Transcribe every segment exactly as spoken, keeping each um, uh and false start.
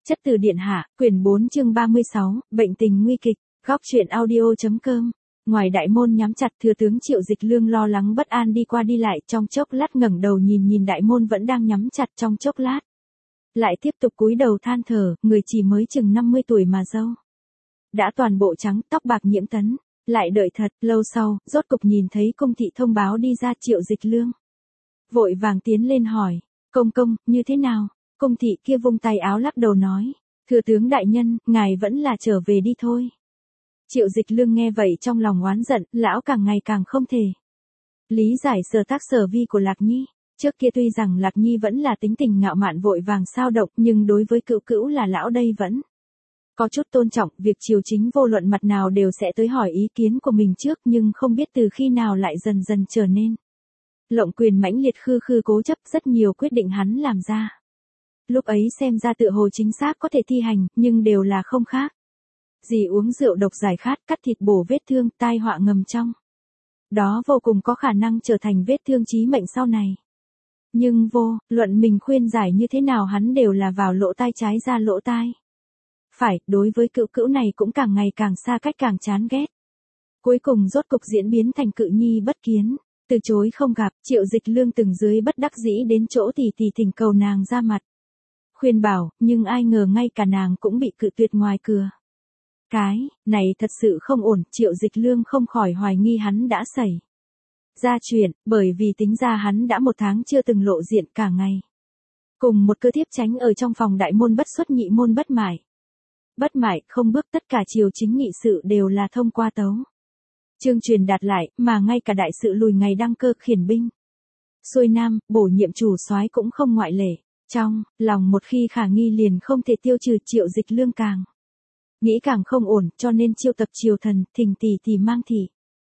Chất từ điện hạ, quyển bốn chương ba mươi sáu, bệnh tình nguy kịch, góc truyện audio.com. Ngoài đại môn nhắm chặt, thừa tướng Triệu Dịch Lương lo lắng bất an đi qua đi lại, trong chốc lát ngẩng đầu nhìn nhìn đại môn vẫn đang nhắm chặt, trong chốc lát lại tiếp tục cúi đầu than thở, người chỉ mới chừng năm mươi tuổi mà râu đã toàn bộ trắng, tóc bạc nhiễm tấn. Lại đợi thật lâu sau, rốt cục nhìn thấy công thị thông báo đi ra. Triệu Dịch Lương vội vàng tiến lên hỏi, công công, như thế nào? Công thị kia vung tay áo lắc đầu nói, thừa tướng đại nhân, ngài vẫn là trở về đi thôi. Triệu Dịch Lương nghe vậy trong lòng oán giận, lão càng ngày càng không thể lý giải sở tác sở vi của Lạc Nhi. Trước kia tuy rằng Lạc Nhi vẫn là tính tình ngạo mạn vội vàng sao động, nhưng đối với cữu cữu là lão đây vẫn có chút tôn trọng, việc triều chính vô luận mặt nào đều sẽ tới hỏi ý kiến của mình trước, nhưng không biết từ khi nào lại dần dần trở nên lộng quyền mãnh liệt, khư khư cố chấp, rất nhiều quyết định hắn làm ra lúc ấy xem ra tựa hồ chính xác có thể thi hành, nhưng đều là không khác gì uống rượu độc giải khát, cắt thịt bổ vết thương, tai họa ngầm trong đó vô cùng có khả năng trở thành vết thương chí mệnh sau này. Nhưng vô luận mình khuyên giải như thế nào hắn đều là vào lỗ tai trái ra lỗ tai phải, đối với cữu cữu này cũng càng ngày càng xa cách, càng chán ghét. Cuối cùng rốt cục diễn biến thành cự nhi bất kiến, từ chối không gặp. Triệu Dịch Lương từng dưới bất đắc dĩ đến chỗ tỷ tỷ thỉnh cầu nàng ra mặt khuyên bảo, nhưng ai ngờ ngay cả nàng cũng bị cự tuyệt ngoài cửa. Cái này thật sự không ổn, Triệu Dịch Lương không khỏi hoài nghi hắn đã xảy ra chuyện, bởi vì tính ra hắn đã một tháng chưa từng lộ diện, cả ngày cùng một cơ thiếp tránh ở trong phòng đại môn bất xuất nhị môn bất mại. Bất mại không bước, tất cả triều chính nghị sự đều là thông qua tấu chương truyền đạt lại, mà ngay cả đại sự lùi ngày đăng cơ khiển binh xuôi nam, bổ nhiệm chủ soái cũng không ngoại lệ. Trong lòng một khi khả nghi liền không thể tiêu trừ, Triệu Dịch Lương càng nghĩ càng không ổn, cho nên chiêu tập triều thần, thỉnh tỷ tỷ mang thị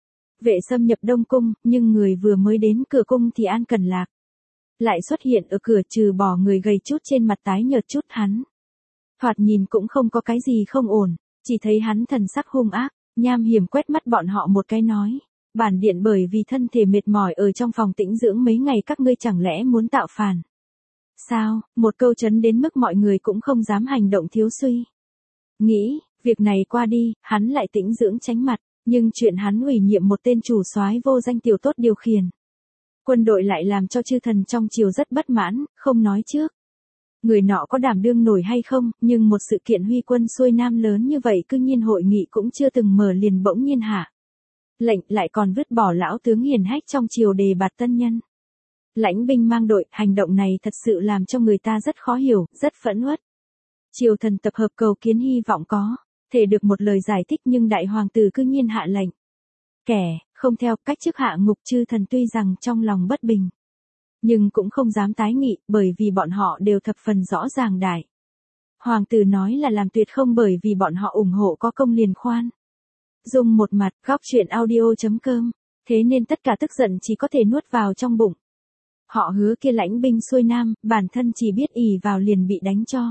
vệ xâm nhập Đông Cung, nhưng người vừa mới đến cửa cung thì An Cẩn Lạc lại xuất hiện ở cửa, trừ bỏ người gầy chút trên mặt tái nhợt chút, hắn thoạt nhìn cũng không có cái gì không ổn, chỉ thấy hắn thần sắc hung ác, nham hiểm quét mắt bọn họ một cái nói, bản điện bởi vì thân thể mệt mỏi ở trong phòng tĩnh dưỡng mấy ngày, các ngươi chẳng lẽ muốn tạo phản sao? Một câu chấn đến mức mọi người cũng không dám hành động thiếu suy nghĩ. Việc này qua đi, hắn lại tĩnh dưỡng tránh mặt, nhưng chuyện hắn ủy nhiệm một tên chủ soái vô danh tiểu tốt điều khiển quân đội lại làm cho chư thần trong triều rất bất mãn, không nói trước người nọ có đảm đương nổi hay không, nhưng một sự kiện huy quân xuôi nam lớn như vậy cư nhiên hội nghị cũng chưa từng mở liền bỗng nhiên hạ lệnh, lại còn vứt bỏ lão tướng hiền hách trong triều đề bạt tân nhân lãnh binh mang đội. Hành động này thật sự làm cho người ta rất khó hiểu, rất phẫn uất. Triều thần tập hợp cầu kiến, hy vọng có thể được một lời giải thích, nhưng đại hoàng tử cư nhiên hạ lệnh kẻ không theo, cách chức hạ ngục. Chư thần tuy rằng trong lòng bất bình, nhưng cũng không dám tái nghị, bởi vì bọn họ đều thập phần rõ ràng đại hoàng tử nói là làm tuyệt không bởi vì bọn họ ủng hộ có công liền khoan dung một mặt. Góc truyện audio.com. Thế nên tất cả tức giận chỉ có thể nuốt vào trong bụng. Họ Hứa kia lãnh binh xuôi nam, bản thân chỉ biết ỷ vào liền bị đánh cho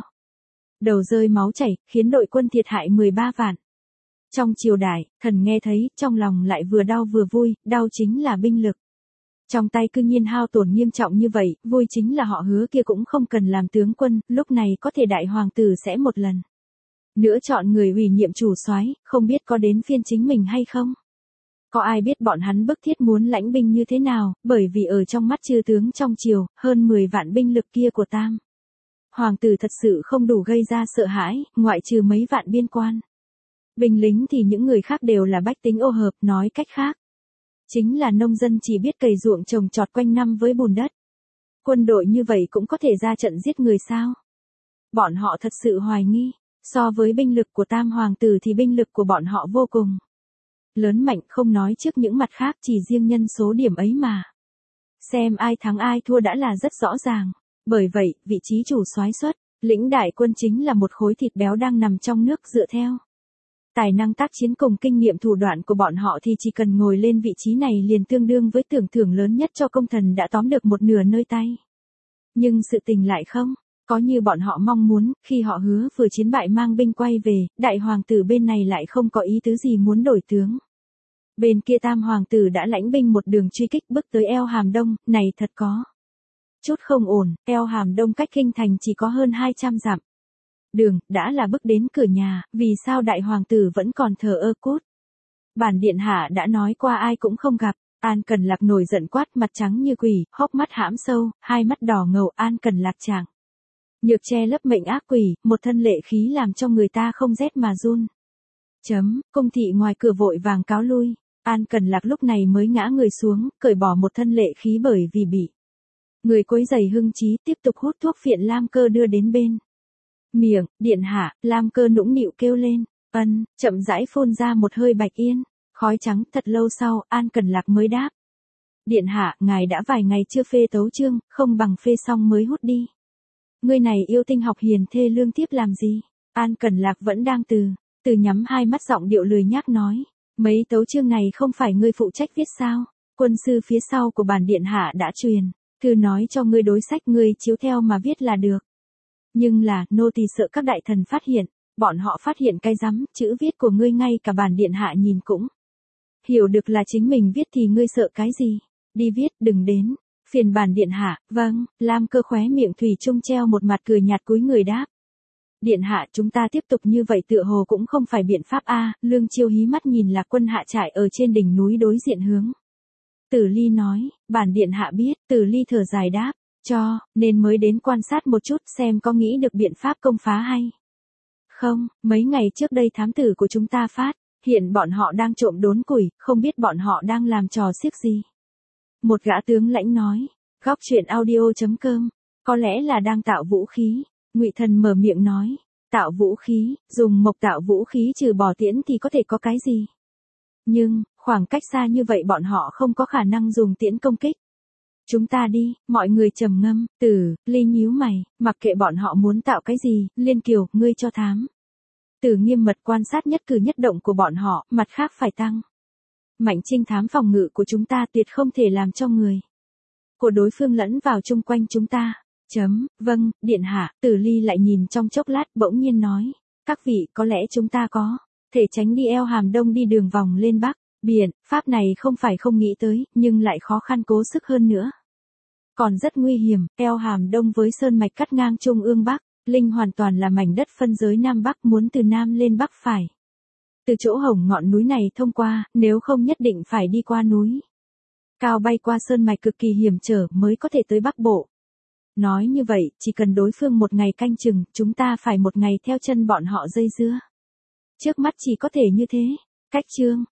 đầu rơi máu chảy, khiến đội quân thiệt hại mười ba vạn. Trong triều đại, thần nghe thấy, trong lòng lại vừa đau vừa vui. Đau chính là binh lực trong tay cư nhiên hao tổn nghiêm trọng như vậy, vui chính là họ Hứa kia cũng không cần làm tướng quân, lúc này có thể đại hoàng tử sẽ một lần nữa chọn người ủy nhiệm chủ soái, không biết có đến phiên chính mình hay không. Có ai biết bọn hắn bức thiết muốn lãnh binh như thế nào, bởi vì ở trong mắt chư tướng trong triều, hơn mười vạn binh lực kia của tam hoàng tử thật sự không đủ gây ra sợ hãi, ngoại trừ mấy vạn biên quan binh lính thì những người khác đều là bách tính ô hợp, nói cách khác chính là nông dân chỉ biết cày ruộng trồng trọt quanh năm với bùn đất. Quân đội như vậy cũng có thể ra trận giết người sao? Bọn họ thật sự hoài nghi, so với binh lực của tam hoàng tử thì binh lực của bọn họ vô cùng lớn mạnh, không nói trước những mặt khác, chỉ riêng nhân số điểm ấy mà xem ai thắng ai thua đã là rất rõ ràng. Bởi vậy, vị trí chủ soái xuất lĩnh đại quân chính là một khối thịt béo đang nằm trong nước. Dựa theo tài năng tác chiến cùng kinh nghiệm thủ đoạn của bọn họ thì chỉ cần ngồi lên vị trí này liền tương đương với tưởng thưởng lớn nhất cho công thần đã tóm được một nửa nơi tay. Nhưng sự tình lại không có như bọn họ mong muốn. Khi họ Hứa vừa chiến bại mang binh quay về, đại hoàng tử bên này lại không có ý tứ gì muốn đổi tướng. Bên kia tam hoàng tử đã lãnh binh một đường truy kích bước tới eo Hàm Đông, này thật có chút không ổn. Eo Hàm Đông cách kinh thành chỉ có hơn hai trăm dặm. Đường, đã là bước đến cửa nhà, vì sao đại hoàng tử vẫn còn thờ ơ cút. Bản điện hạ đã nói qua ai cũng không gặp. An Cần Lạc nổi giận quát, mặt trắng như quỷ, hốc mắt hãm sâu, hai mắt đỏ ngầu. An Cần Lạc chàng nhược che lấp mệnh ác quỷ, một thân lệ khí làm cho người ta không rét mà run. Chấm, cung thị ngoài cửa vội vàng cáo lui. An Cần Lạc lúc này mới ngã người xuống, cởi bỏ một thân lệ khí bởi vì bị người quấy giày hưng trí, tiếp tục hút thuốc phiện. Lam Cơ đưa đến bên miệng. Điện hạ. Lam Cơ nũng nịu kêu lên. Ân, chậm rãi phun ra một hơi bạch yên, khói trắng. Thật lâu sau, An Cần Lạc mới đáp. Điện hạ, ngài đã vài ngày chưa phê tấu chương, không bằng phê xong mới hút đi. Ngươi này yêu tinh học hiền thê lương tiếp làm gì? An Cần Lạc vẫn đang từ, từ nhắm hai mắt, giọng điệu lười nhác nói. Mấy tấu chương này không phải ngươi phụ trách viết sao? Quân sư phía sau của bản điện hạ đã truyền thư nói cho ngươi đối sách, ngươi chiếu theo mà viết là được. Nhưng là, nô tỳ sợ các đại thần phát hiện, bọn họ phát hiện cái rắm, chữ viết của ngươi ngay cả bản điện hạ nhìn cũng hiểu được là chính mình viết thì ngươi sợ cái gì? Đi viết, đừng đến phiền bản điện hạ. Vâng. Lam Cơ khóe miệng thủy chung treo một mặt cười nhạt, cúi người đáp. Điện hạ, chúng ta tiếp tục như vậy tựa hồ cũng không phải biện pháp a. Lương Chiêu hí mắt nhìn Lạc Quân hạ trại ở trên đỉnh núi đối diện hướng Tử Ly nói. Bản điện hạ biết. Tử Ly thở dài đáp. Cho nên mới đến quan sát một chút, xem có nghĩ được biện pháp công phá hay không. Mấy ngày trước đây thám tử của chúng ta phát hiện bọn họ đang trộm đốn củi, không biết bọn họ đang làm trò xiếc gì. Một gã tướng lãnh nói. Góc truyện audio chấm com. Có lẽ là đang tạo vũ khí. Ngụy Thần mở miệng nói. Tạo vũ khí, dùng mộc tạo vũ khí trừ bỏ tiễn thì có thể có cái gì? Nhưng, khoảng cách xa như vậy bọn họ không có khả năng dùng tiễn công kích. Chúng ta đi. Mọi người trầm ngâm. Tử Ly nhíu mày, mặc kệ bọn họ muốn tạo cái gì. Liên Kiều, ngươi cho thám Tử nghiêm mật quan sát nhất cử nhất động của bọn họ, mặt khác phải tăng mạnh trinh thám phòng ngự của chúng ta, tuyệt không thể làm cho người của đối phương lẫn vào chung quanh chúng ta. Chấm, vâng, điện hạ. Tử Ly lại nhìn trong chốc lát, bỗng nhiên nói. Các vị, có lẽ chúng ta có thể tránh đi eo Hàm Đông, đi đường vòng lên Bắc Biển. Pháp này không phải không nghĩ tới, nhưng lại khó khăn cố sức hơn nữa. Còn rất nguy hiểm. Eo Hàm Đông với sơn mạch cắt ngang Trung ương Bắc Linh hoàn toàn là mảnh đất phân giới Nam Bắc, muốn từ Nam lên Bắc phải từ chỗ hổng ngọn núi này thông qua, nếu không nhất định phải đi qua núi cao bay qua sơn mạch cực kỳ hiểm trở mới có thể tới Bắc Bộ. Nói như vậy, chỉ cần đối phương một ngày canh chừng, chúng ta phải một ngày theo chân bọn họ dây dưa. Trước mắt chỉ có thể như thế. Cách chương